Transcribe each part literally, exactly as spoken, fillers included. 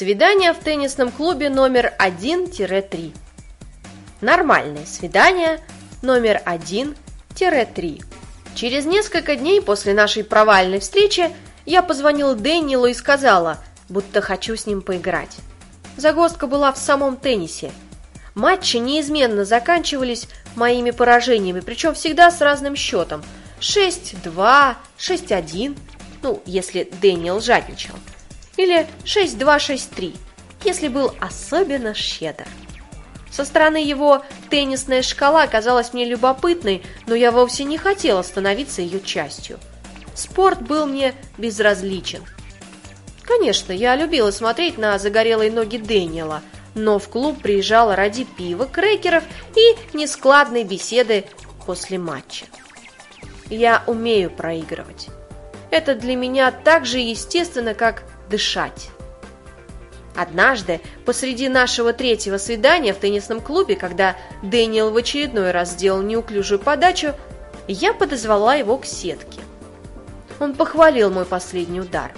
Свидание в теннисном клубе номер один-три. Нормальное свидание номер один-три. Через несколько дней после нашей провальной встречи я позвонила Дэниелу и сказала, будто хочу с ним поиграть. Загвоздка была в самом теннисе. Матчи неизменно заканчивались моими поражениями, причем всегда с разным счетом. шесть-два, шесть-один, ну, если Дэниел жадничал. Или шесть-два, шесть-три, если был особенно щедр. Со стороны его теннисная шкала казалась мне любопытной, но я вовсе не хотела становиться ее частью. Спорт был мне безразличен. Конечно, я любила смотреть на загорелые ноги Дэниела, но в клуб приезжала ради пива, крекеров и нескладной беседы после матча. Я умею проигрывать. Это для меня так же естественно, как дышать. Однажды, посреди нашего третьего свидания в теннисном клубе, когда Дэниел в очередной раз сделал неуклюжую подачу, я подозвала его к сетке. Он похвалил мой последний удар.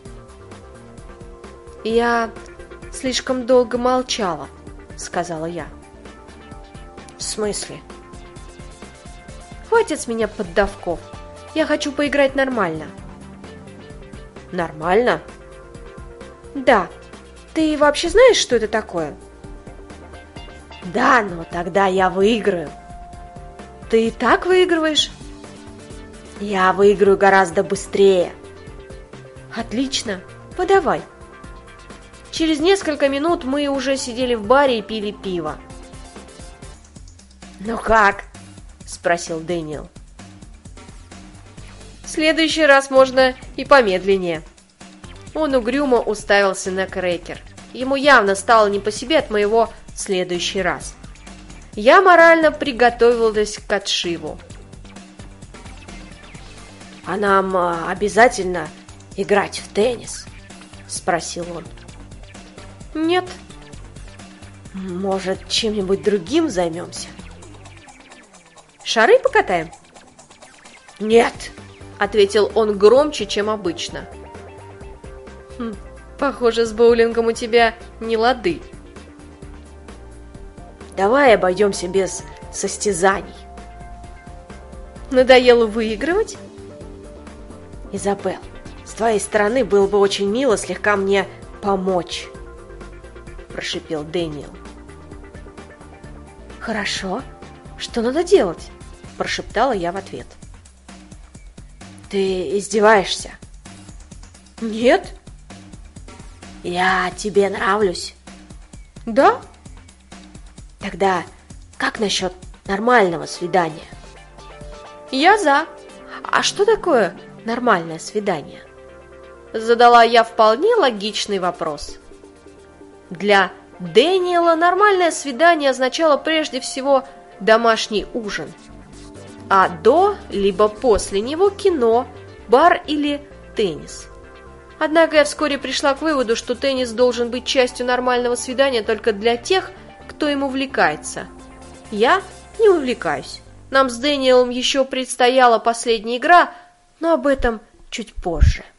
«Я слишком долго молчала», — сказала я. «В смысле?» «Хватит с меня поддавков. Я хочу поиграть нормально». «Нормально?» «Да. Ты вообще знаешь, что это такое?» «Да, но тогда я выиграю». «Ты и так выигрываешь?» «Я выиграю гораздо быстрее». «Отлично. Подавай». Через несколько минут мы уже сидели в баре и пили пиво. «Ну как?» – спросил Дэниел. «В следующий раз можно и помедленнее». Он угрюмо уставился на крекер. Ему явно стало не по себе от моего «в следующий раз». Я морально приготовилась к отшиву. «А нам а, обязательно играть в теннис?» – спросил он. «Нет». «Может, чем-нибудь другим займемся?» «Шары покатаем?» «Нет», — ответил он громче, чем обычно. Хм, «Похоже, с боулингом у тебя не лады». «Давай обойдемся без состязаний». «Надоело выигрывать?» «Изабелл, с твоей стороны было бы очень мило слегка мне помочь», — прошипел Дэниел. «Хорошо. Что надо делать?» – прошептала я в ответ. «Ты издеваешься?» «Нет». «Я тебе нравлюсь?» «Да». «Тогда как насчет нормального свидания?» «Я за. А что такое нормальное свидание?» Задала я вполне логичный вопрос. Для Дэниела нормальное свидание означало прежде всего домашний ужин, а до либо после него кино, бар или теннис. Однако я вскоре пришла к выводу, что теннис должен быть частью нормального свидания только для тех, кто им увлекается. Я не увлекаюсь. Нам с Дэниелом еще предстояла последняя игра, но об этом чуть позже.